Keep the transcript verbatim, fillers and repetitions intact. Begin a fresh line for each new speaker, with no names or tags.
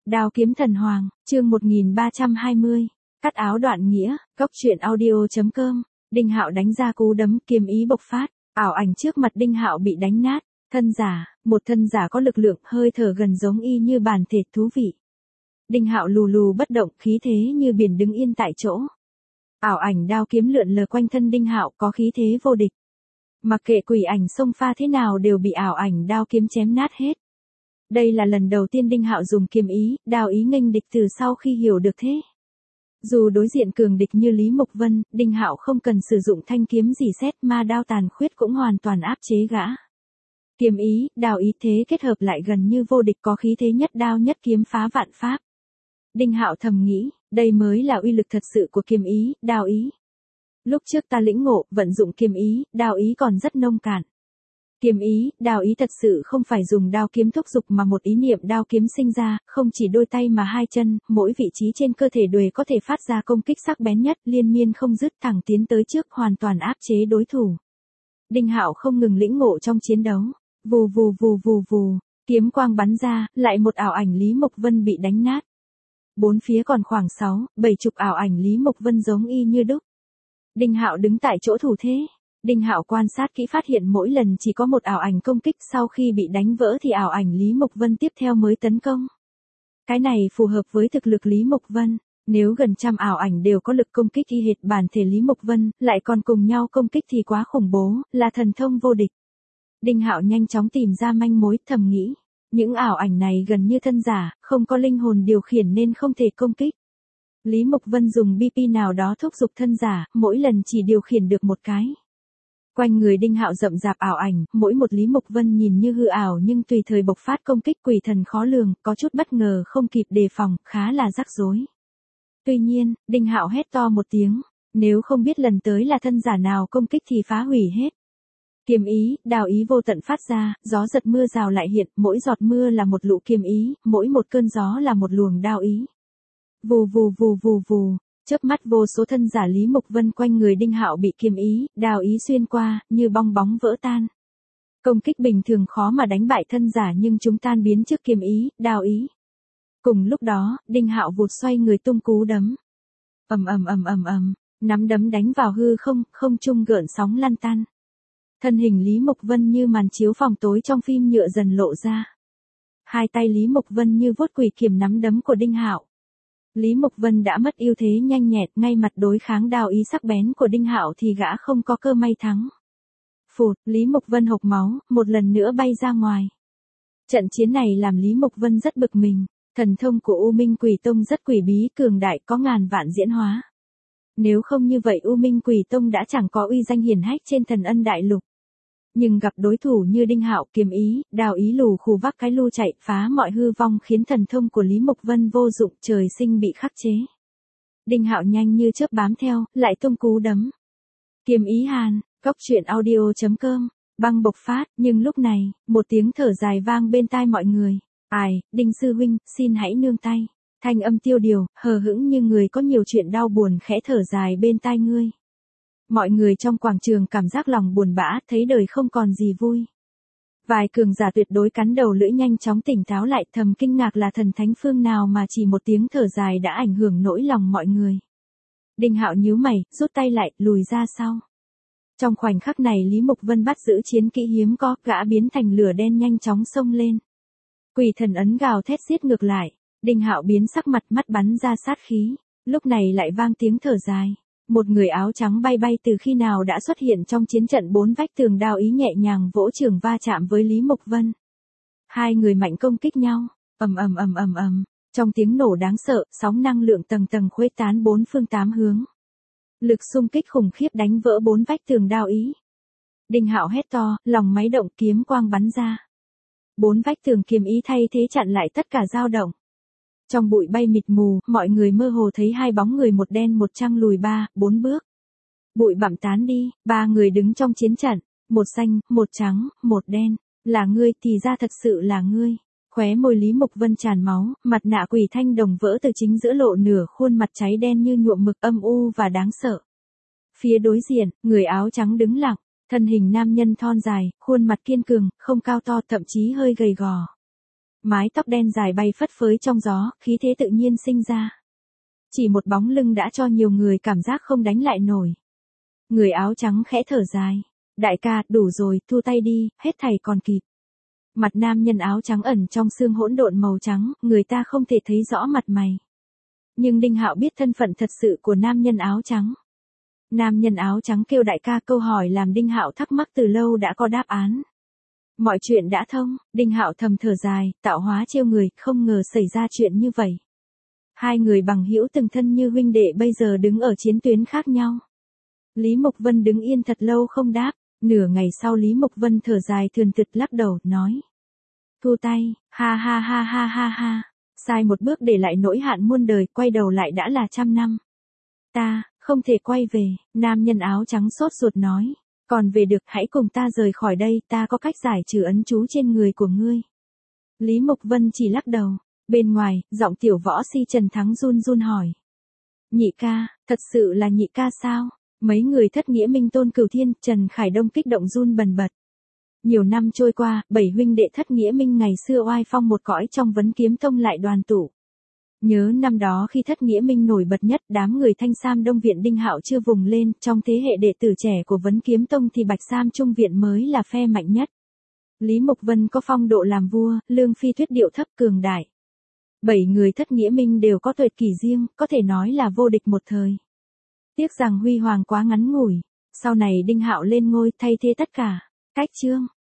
Đao kiếm thần hoàng, chương một nghìn ba trăm hai mươi. Cắt áo đoạn nghĩa, góc truyện audio chấm com. Đinh Hạo đánh ra cú đấm, kiếm ý bộc phát, ảo ảnh trước mặt Đinh Hạo bị đánh nát. Thân giả, một thân giả có lực lượng, hơi thở gần giống y như bản thể thú vị. Đinh Hạo lù lù bất động, khí thế như biển đứng yên tại chỗ. Ảo ảnh đao kiếm lượn lờ quanh thân Đinh Hạo, có khí thế vô địch. Mặc kệ quỷ ảnh xông pha thế nào đều bị ảo ảnh đao kiếm chém nát hết. Đây là lần đầu tiên Đinh Hạo dùng kiếm ý, đao ý nghênh địch từ sau khi hiểu được thế. Dù đối diện cường địch như Lý Mục Vân, Đinh Hạo không cần sử dụng thanh kiếm gì xét mà đao tàn khuyết cũng hoàn toàn áp chế gã. Kiếm ý, đao ý thế kết hợp lại gần như vô địch, có khí thế nhất đao nhất kiếm phá vạn pháp. Đinh Hạo thầm nghĩ, đây mới là uy lực thật sự của kiếm ý, đao ý. Lúc trước ta lĩnh ngộ, vận dụng kiếm ý, đao ý còn rất nông cạn. Kiếm ý, đao ý thật sự không phải dùng đao kiếm thúc giục mà một ý niệm đao kiếm sinh ra, không chỉ đôi tay mà hai chân, mỗi vị trí trên cơ thể đều có thể phát ra công kích sắc bén nhất, liên miên không dứt, thẳng tiến tới trước, hoàn toàn áp chế đối thủ. Đinh Hạo không ngừng lĩnh ngộ trong chiến đấu, vù vù vù vù vù, kiếm quang bắn ra, lại một ảo ảnh Lý Mục Vân bị đánh nát. Bốn phía còn khoảng sáu, bảy chục ảo ảnh Lý Mục Vân giống y như đúc. Đinh Hạo đứng tại chỗ thủ thế. Đinh Hạo quan sát kỹ phát hiện mỗi lần chỉ có một ảo ảnh công kích, sau khi bị đánh vỡ thì ảo ảnh Lý Mục Vân tiếp theo mới tấn công. Cái này phù hợp với thực lực Lý Mục Vân, nếu gần trăm ảo ảnh đều có lực công kích y hệt bản thể Lý Mục Vân, lại còn cùng nhau công kích thì quá khủng bố, là thần thông vô địch. Đinh Hạo nhanh chóng tìm ra manh mối, thầm nghĩ, những ảo ảnh này gần như thân giả, không có linh hồn điều khiển nên không thể công kích. Lý Mục Vân dùng bê pê nào đó thúc giục thân giả, mỗi lần chỉ điều khiển được một cái. Quanh người Đinh Hạo rậm rạp ảo ảnh, mỗi một Lý Mục Vân nhìn như hư ảo nhưng tùy thời bộc phát công kích quỷ thần khó lường, có chút bất ngờ không kịp đề phòng, khá là rắc rối. Tuy nhiên, Đinh Hạo hét to một tiếng, nếu không biết lần tới là thân giả nào công kích thì phá hủy hết. Kiếm ý, đao ý vô tận phát ra, gió giật mưa rào lại hiện, mỗi giọt mưa là một lũ kiếm ý, mỗi một cơn gió là một luồng đao ý. Vù vù vù vù vù. Chớp mắt vô số thân giả Lý Mục Vân quanh người Đinh Hạo bị kiếm ý, đao ý xuyên qua, như bong bóng vỡ tan. Công kích bình thường khó mà đánh bại thân giả nhưng chúng tan biến trước kiếm ý, đao ý. Cùng lúc đó, Đinh Hạo vụt xoay người tung cú đấm. Ầm ầm ầm ầm ầm, nắm đấm đánh vào hư không, không trung gợn sóng lăn tăn. Thân hình Lý Mục Vân như màn chiếu phòng tối trong phim nhựa dần lộ ra. Hai tay Lý Mục Vân như vuốt quỷ kiềm nắm đấm của Đinh Hạo. Lý Mục Vân đã mất ưu thế nhanh nhẹn, ngay mặt đối kháng đao ý sắc bén của Đinh Hạo thì gã không có cơ may thắng. Phụt, Lý Mục Vân hộc máu, một lần nữa bay ra ngoài. Trận chiến này làm Lý Mục Vân rất bực mình, thần thông của U Minh Quỷ Tông rất quỷ bí cường đại, có ngàn vạn diễn hóa. Nếu không như vậy U Minh Quỷ Tông đã chẳng có uy danh hiển hách trên Thần Ân Đại Lục. Nhưng gặp đối thủ như Đinh Hạo, kiếm ý, đao ý lù khù vác cái lu chạy phá mọi hư vong khiến thần thông của Lý Mục Vân vô dụng, trời sinh bị khắc chế. Đinh Hạo nhanh như chớp bám theo, lại tung cú đấm. Kiếm ý hàn, góc truyện audio chấm com, băng bộc phát, nhưng lúc này, một tiếng thở dài vang bên tai mọi người. Ai, Đinh sư huynh, xin hãy nương tay. Thanh âm tiêu điều, hờ hững như người có nhiều chuyện đau buồn khẽ thở dài bên tai ngươi. Mọi người trong quảng trường cảm giác lòng buồn bã, thấy đời không còn gì vui. Vài cường giả tuyệt đối cắn đầu lưỡi nhanh chóng tỉnh táo lại, thầm kinh ngạc là thần thánh phương nào mà chỉ một tiếng thở dài đã ảnh hưởng nỗi lòng mọi người. Đinh Hạo nhíu mày, rút tay lại, lùi ra sau. Trong khoảnh khắc này Lý Mục Vân bắt giữ chiến kỹ hiếm có, gã biến thành lửa đen nhanh chóng xông lên. Quỷ thần ấn gào thét xiết ngược lại, Đinh Hạo biến sắc mặt, mắt bắn ra sát khí, lúc này lại vang tiếng thở dài. Một người áo trắng bay bay từ khi nào đã xuất hiện trong chiến trận bốn vách tường, đao ý nhẹ nhàng vỗ trường va chạm với Lý Mục Vân. Hai người mạnh công kích nhau, ầm ầm ầm ầm ầm, trong tiếng nổ đáng sợ, sóng năng lượng tầng tầng khuếch tán bốn phương tám hướng. Lực xung kích khủng khiếp đánh vỡ bốn vách tường đao ý. Đinh Hạo hét to, lòng máy động, kiếm quang bắn ra. Bốn vách tường kiếm ý thay thế chặn lại tất cả dao động. Trong bụi bay mịt mù, mọi người mơ hồ thấy hai bóng người, một đen một trắng lùi ba, bốn bước. Bụi bặm tán đi, ba người đứng trong chiến trận, một xanh, một trắng, một đen. Là ngươi, thì ra thật sự là ngươi. Khóe môi Lý Mục Vân tràn máu, mặt nạ quỷ thanh đồng vỡ từ chính giữa lộ nửa khuôn mặt cháy đen như nhuộm mực, âm u và đáng sợ. Phía đối diện, người áo trắng đứng lặng, thân hình nam nhân thon dài, khuôn mặt kiên cường, không cao to, thậm chí hơi gầy gò. Mái tóc đen dài bay phất phới trong gió, khí thế tự nhiên sinh ra. Chỉ một bóng lưng đã cho nhiều người cảm giác không đánh lại nổi. Người áo trắng khẽ thở dài. Đại ca, đủ rồi, thu tay đi, hết thảy còn kịp. Mặt nam nhân áo trắng ẩn trong sương hỗn độn màu trắng, người ta không thể thấy rõ mặt mày. Nhưng Đinh Hạo biết thân phận thật sự của nam nhân áo trắng. Nam nhân áo trắng kêu đại ca, câu hỏi làm Đinh Hạo thắc mắc từ lâu đã có đáp án. Mọi chuyện đã thông, Đinh Hạo thầm thở dài, tạo hóa trêu người, không ngờ xảy ra chuyện như vậy. Hai người bằng hữu từng thân như huynh đệ bây giờ đứng ở chiến tuyến khác nhau. Lý Mộc Vân đứng yên thật lâu không đáp, nửa ngày sau Lý Mộc Vân thở dài thườn thượt lắc đầu, nói. Thu tay, ha ha ha ha ha ha, sai một bước để lại nỗi hạn muôn đời, quay đầu lại đã là trăm năm. Ta, không thể quay về, nam nhân áo trắng sốt ruột nói. Còn về được, hãy cùng ta rời khỏi đây, ta có cách giải trừ ấn chú trên người của ngươi. Lý Mộc Vân chỉ lắc đầu. Bên ngoài, giọng tiểu võ si Trần Thắng run run hỏi. Nhị ca, thật sự là nhị ca sao? Mấy người thất nghĩa Minh Tôn Cửu Thiên, Trần Khải Đông kích động run bần bật. Nhiều năm trôi qua, bảy huynh đệ thất nghĩa Minh ngày xưa oai phong một cõi trong Vấn Kiếm Tông lại đoàn tụ. Nhớ năm đó khi thất nghĩa Minh nổi bật nhất, đám người Thanh Sam Đông Viện Đinh Hạo chưa vùng lên, trong thế hệ đệ tử trẻ của Vấn Kiếm Tông thì Bạch Sam Trung Viện mới là phe mạnh nhất. Lý Mộc Vân có phong độ làm vua, Lương Phi Tuyết điệu thấp cường đại. Bảy người thất nghĩa Minh đều có tuyệt kỷ riêng, có thể nói là vô địch một thời. Tiếc rằng huy hoàng quá ngắn ngủi, sau này Đinh Hạo lên ngôi thay thế tất cả. Cách chương